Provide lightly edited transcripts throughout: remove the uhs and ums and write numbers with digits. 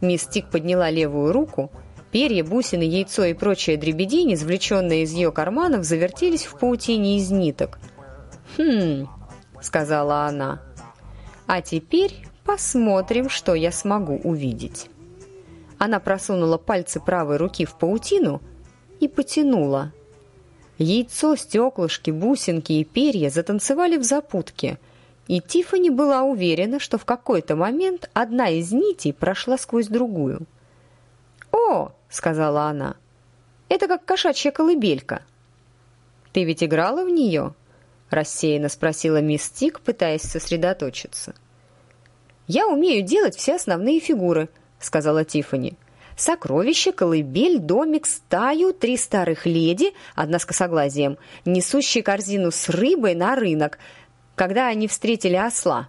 Мисс Тик подняла левую руку. Перья, бусины, яйцо и прочая дребедень, извлеченные из ее карманов, завертелись в паутине из ниток. «Хм», — сказала она, — «а теперь посмотрим, что я смогу увидеть». Она просунула пальцы правой руки в паутину и потянула. Яйцо, стеклышки, бусинки и перья затанцевали в запутке, и Тиффани была уверена, что в какой-то момент одна из нитей прошла сквозь другую. «О!» — сказала она. «Это как кошачья колыбелька». «Ты ведь играла в нее?» — рассеянно спросила мисс Тик, пытаясь сосредоточиться. «Я умею делать все основные фигуры», — сказала Тиффани. «Сокровище, колыбель, домик, стаю, 3 старых леди, одна с косоглазием, несущие корзину с рыбой на рынок, когда они встретили осла.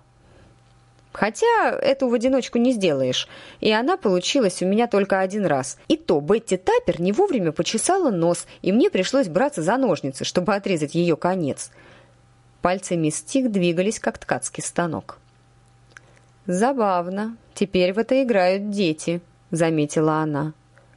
Хотя эту в одиночку не сделаешь, и она получилась у меня только один раз. И то Бетти Таппер не вовремя почесала нос, и мне пришлось браться за ножницы, чтобы отрезать ее конец». Пальцы мисс Тик двигались, как ткацкий станок. «Забавно. Теперь в это играют дети», — заметила она.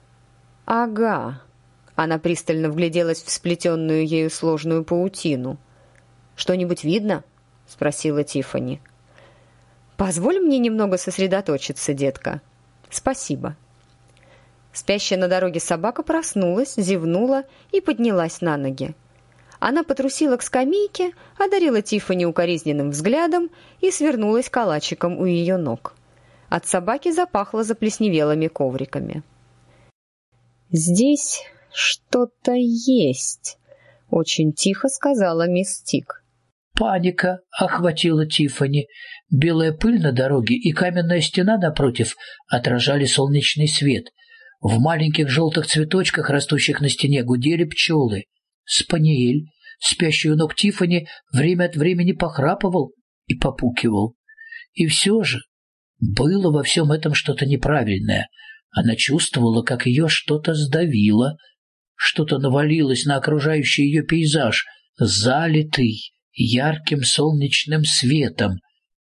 «Ага». Она пристально вгляделась в сплетенную ею сложную паутину. «Что-нибудь видно?» — спросила Тиффани. «Позволь мне немного сосредоточиться, детка». «Спасибо». Спящая на дороге собака проснулась, зевнула и поднялась на ноги. Она потрусила к скамейке, одарила Тиффани укоризненным взглядом и свернулась калачиком у ее ног. От собаки запахло заплесневелыми ковриками. «Здесь что-то есть», — очень тихо сказала мисс Тик. Паника охватила Тиффани. Белая пыль на дороге и каменная стена напротив отражали солнечный свет. В маленьких желтых цветочках, растущих на стене, гудели пчелы. Спаниель, спящий у ног Тиффани, время от времени похрапывал и попукивал. И все же было во всем этом что-то неправильное. Она чувствовала, как ее что-то сдавило, что-то навалилось на окружающий ее пейзаж, залитый ярким солнечным светом.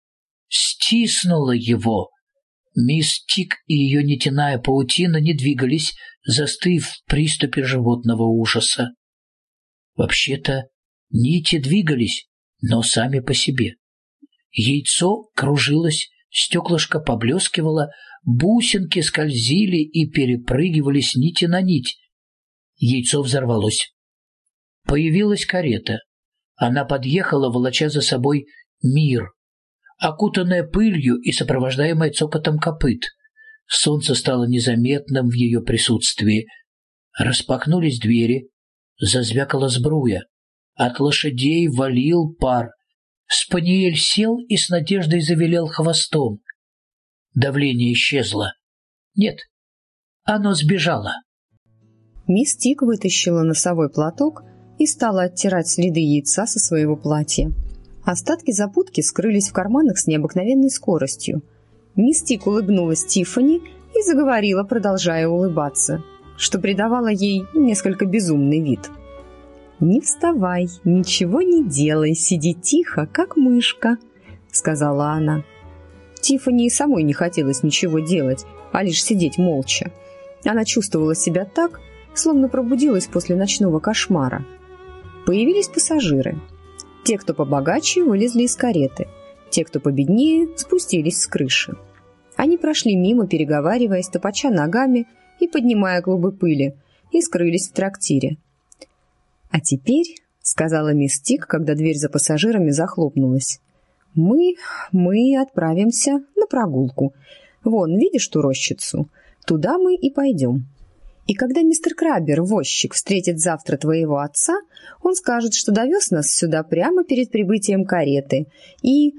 Стиснуло его. Мисс Тик и ее нитяная паутина не двигались, застыв в приступе животного ужаса. Вообще-то нити двигались, но сами по себе. Яйцо кружилось, стеклышко поблескивало, бусинки скользили и перепрыгивали с нити на нить. Яйцо взорвалось. Появилась карета. Она подъехала, волоча за собой мир, окутанная пылью и сопровождаемая цокотом копыт. Солнце стало незаметным в ее присутствии. Распахнулись двери, зазвякала сбруя. От лошадей валил пар. Спаниель сел и с надеждой завилял хвостом. Давление исчезло. Нет, оно сбежало. Мисс Тик вытащила носовой платок и стала оттирать следы яйца со своего платья. Остатки запутки скрылись в карманах с необыкновенной скоростью. Мисс Тик улыбнулась Тиффани и заговорила, продолжая улыбаться, что придавало ей несколько безумный вид. «Не вставай, ничего не делай, сиди тихо, как мышка», — сказала она. Тиффани и самой не хотелось ничего делать, а лишь сидеть молча. Она чувствовала себя так, словно пробудилась после ночного кошмара. Появились пассажиры. Те, кто побогаче, вылезли из кареты. Те, кто победнее, спустились с крыши. Они прошли мимо, переговариваясь, топоча ногами и поднимая клубы пыли, и скрылись в трактире. «А теперь», — сказала мисс Тик, когда дверь за пассажирами захлопнулась, мы отправимся на прогулку. Вон, видишь ту рощицу? Туда мы и пойдем. И когда мистер Краббер, возчик, встретит завтра твоего отца, он скажет, что довез нас сюда прямо перед прибытием кареты. И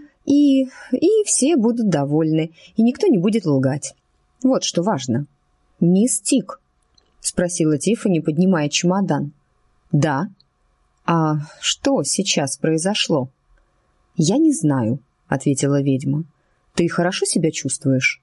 все будут довольны, и никто не будет лгать. Вот что важно». «Мисс Тик?» — спросила Тиффани, поднимая чемодан. «Да». «А что сейчас произошло?» «Я не знаю», — ответила ведьма. «Ты хорошо себя чувствуешь?»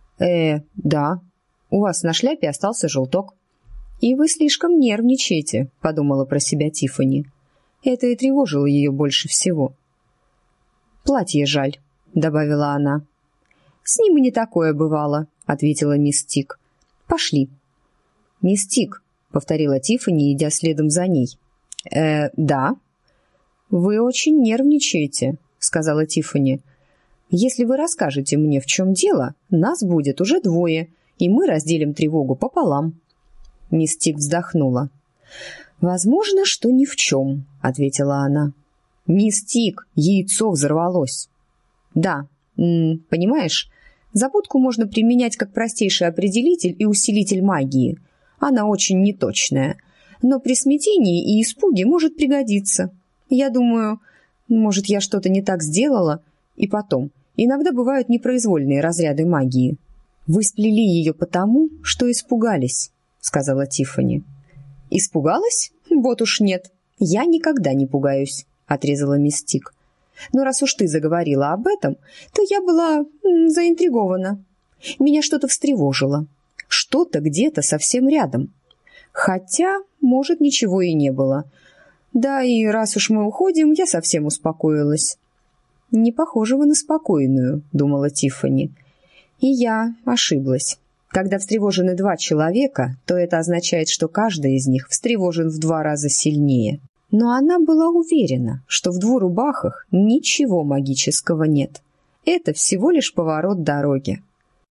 Да. У вас на шляпе остался желток». «И вы слишком нервничаете», — подумала про себя Тиффани. Это и тревожило ее больше всего. «Платье жаль», — добавила она. «С ним и не такое бывало», — ответила мисс Тик. «Пошли». «Мисс Тик», — повторила Тиффани, идя следом за ней. Да». «Вы очень нервничаете», — сказала Тиффани. «Если вы расскажете мне, в чем дело, нас будет уже 2, и мы разделим тревогу пополам». Мисс Тик вздохнула. «Возможно, что ни в чем», — ответила она. «Мисс Тик, яйцо взорвалось». «Да, понимаешь, запутку можно применять как простейший определитель и усилитель магии. Она очень неточная, но при смятении и испуге может пригодиться. Я думаю, может, я что-то не так сделала, и потом, иногда бывают непроизвольные разряды магии». «Вы сплели ее потому, что испугались», — сказала Тиффани. «Испугалась? Вот уж нет. Я никогда не пугаюсь», — отрезала мисс Тик. «Но раз уж ты заговорила об этом, то я была заинтригована. Меня что-то встревожило. Что-то где-то совсем рядом. Хотя, может, ничего и не было. Да и раз уж мы уходим, я совсем успокоилась». «Не похожа вы на спокойную», — думала Тиффани. И я ошиблась. Когда встревожены 2 человека, то это означает, что каждый из них встревожен в 2 раза сильнее. Но она была уверена, что в 2 рубахах ничего магического нет. Это всего лишь поворот дороги.